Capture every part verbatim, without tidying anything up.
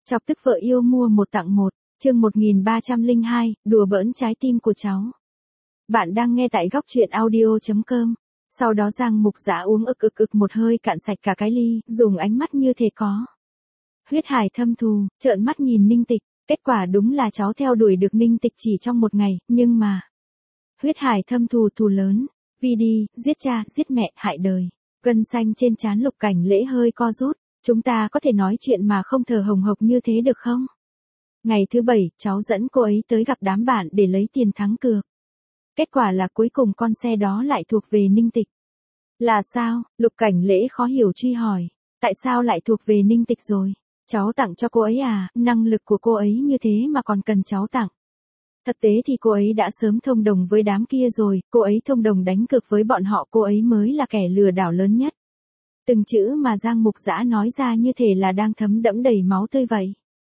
Chọc tức vợ yêu mua một tặng một, chương một nghìn ba trăm lẻ hai, đùa bỡn trái tim của cháu. Bạn đang nghe tại góc truyện audio chấm com. Sau đó Giang Mục Dã uống ực ực ực một hơi cạn sạch cả cái ly, dùng ánh mắt như thể có huyết hải thâm thù, trợn mắt nhìn Ninh Tịch. Kết quả đúng là cháu theo đuổi được Ninh Tịch chỉ trong một ngày, nhưng mà huyết hải thâm thù thù lớn, vì đi, giết cha, giết mẹ, hại đời. Gân xanh trên trán Lục Cảnh Lễ hơi co rút. Chúng ta có thể nói chuyện mà không thở hồng hộc như thế được không? Ngày thứ bảy, cháu dẫn cô ấy tới gặp đám bạn để lấy tiền thắng cược. Kết quả là cuối cùng con xe đó lại thuộc về Ninh Tịch. Là sao? Lục Cảnh Lễ khó hiểu truy hỏi. Tại sao lại thuộc về Ninh Tịch rồi? Cháu tặng cho cô ấy à? Năng lực của cô ấy như thế mà còn cần cháu tặng. Thực tế thì cô ấy đã sớm thông đồng với đám kia rồi, cô ấy thông đồng đánh cược với bọn họ, cô ấy mới là kẻ lừa đảo lớn nhất. Từng chữ mà Giang Mục Dã nói ra như thể là đang thấm đẫm đầy máu tươi vậy.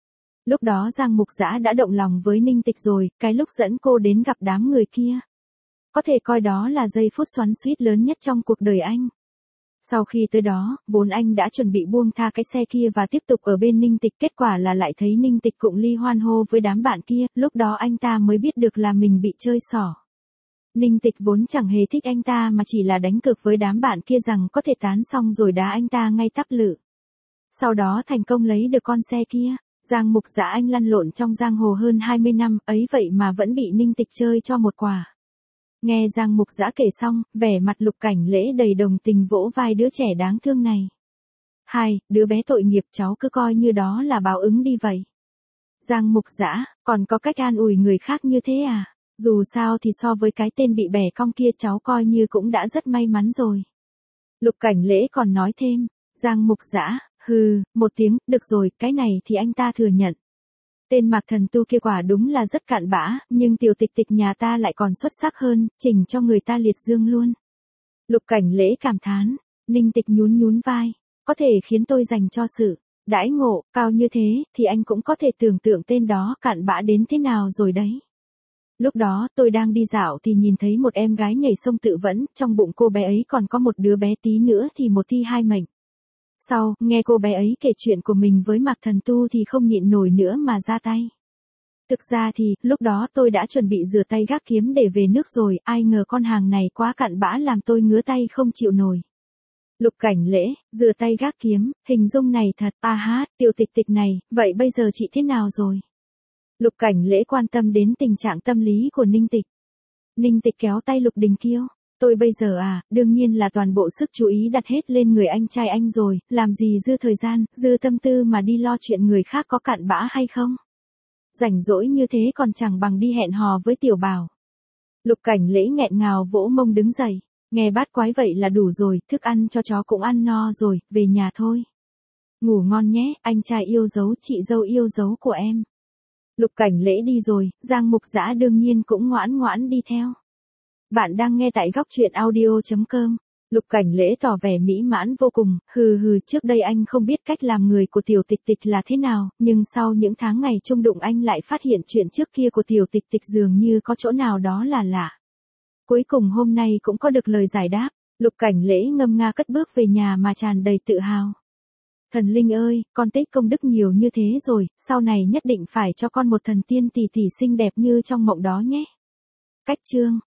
Lúc đó Giang Mục Dã đã động lòng với Ninh Tịch rồi, cái lúc dẫn cô đến gặp đám người kia. Có thể coi đó là giây phút xoắn xuýt lớn nhất trong cuộc đời anh. Sau khi tới đó, vốn anh đã chuẩn bị buông tha cái xe kia và tiếp tục ở bên Ninh Tịch, kết quả là lại thấy Ninh Tịch cũng ly hoan hô với đám bạn kia, lúc đó anh ta mới biết được là mình bị chơi xỏ. Ninh Tịch vốn chẳng hề thích anh ta mà chỉ là đánh cược với đám bạn kia rằng có thể tán xong rồi đá anh ta ngay tắp lự. Sau đó thành công lấy được con xe kia. Giang Mục Dã anh lăn lộn trong giang hồ hơn hai mươi năm, ấy vậy mà vẫn bị Ninh Tịch chơi cho một quả. Nghe Giang Mục Dã kể xong, vẻ mặt Lục Cảnh Lễ đầy đồng tình vỗ vai đứa trẻ đáng thương này. Hai, đứa bé tội nghiệp, cháu cứ coi như đó là báo ứng đi vậy. Giang Mục Dã, còn có cách an ủi người khác như thế à? Dù sao thì so với cái tên bị bẻ cong kia cháu coi như cũng đã rất may mắn rồi. Lục Cảnh Lễ còn nói thêm. Giang Mục Dã, hừ, một tiếng, được rồi, cái này thì anh ta thừa nhận. Tên Mạc Thần Tu kia quả đúng là rất cặn bã, nhưng Tiểu Tịch Tịch nhà ta lại còn xuất sắc hơn, chỉnh cho người ta liệt dương luôn. Lục Cảnh Lễ cảm thán. Ninh Tịch nhún nhún vai. Có thể khiến tôi dành cho sự đãi ngộ cao như thế, thì anh cũng có thể tưởng tượng tên đó cặn bã đến thế nào rồi đấy. Lúc đó tôi đang đi dạo thì nhìn thấy một em gái nhảy sông tự vẫn, trong bụng cô bé ấy còn có một đứa bé tí nữa thì một thi hai mệnh. Sau, nghe cô bé ấy kể chuyện của mình với Mạc Thần Tu thì không nhịn nổi nữa mà ra tay. Thực ra thì, lúc đó tôi đã chuẩn bị rửa tay gác kiếm để về nước rồi, ai ngờ con hàng này quá cặn bã làm tôi ngứa tay không chịu nổi. Lục Cảnh Lễ, rửa tay gác kiếm, hình dung này thật, a hát, Tiểu Tịch Tịch này, vậy bây giờ chị thế nào rồi? Lục Cảnh Lễ quan tâm đến tình trạng tâm lý của Ninh Tịch. Ninh Tịch kéo tay Lục Đình Kiêu. Tôi bây giờ à, đương nhiên là toàn bộ sức chú ý đặt hết lên người anh trai anh rồi, làm gì dư thời gian, dư tâm tư mà đi lo chuyện người khác có cặn bã hay không. Rảnh rỗi như thế còn chẳng bằng đi hẹn hò với Tiểu Bảo. Lục Cảnh Lễ nghẹn ngào vỗ mông đứng dậy. Nghe bát quái vậy là đủ rồi, thức ăn cho chó cũng ăn no rồi, về nhà thôi. Ngủ ngon nhé, anh trai yêu dấu, chị dâu yêu dấu của em. Lục Cảnh Lễ đi rồi, Giang Mục Dã đương nhiên cũng ngoãn ngoãn đi theo. Bạn đang nghe tại góc truyện audio chấm com. Lục Cảnh Lễ tỏ vẻ mỹ mãn vô cùng, hừ hừ, trước đây anh không biết cách làm người của Tiểu Tịch Tịch là thế nào, nhưng sau những tháng ngày chung đụng anh lại phát hiện chuyện trước kia của Tiểu Tịch Tịch dường như có chỗ nào đó là lạ. Cuối cùng hôm nay cũng có được lời giải đáp, Lục Cảnh Lễ ngâm nga cất bước về nhà mà tràn đầy tự hào. Thần linh ơi, con tích công đức nhiều như thế rồi, sau này nhất định phải cho con một thần tiên tỷ tỷ xinh đẹp như trong mộng đó nhé. Cách chương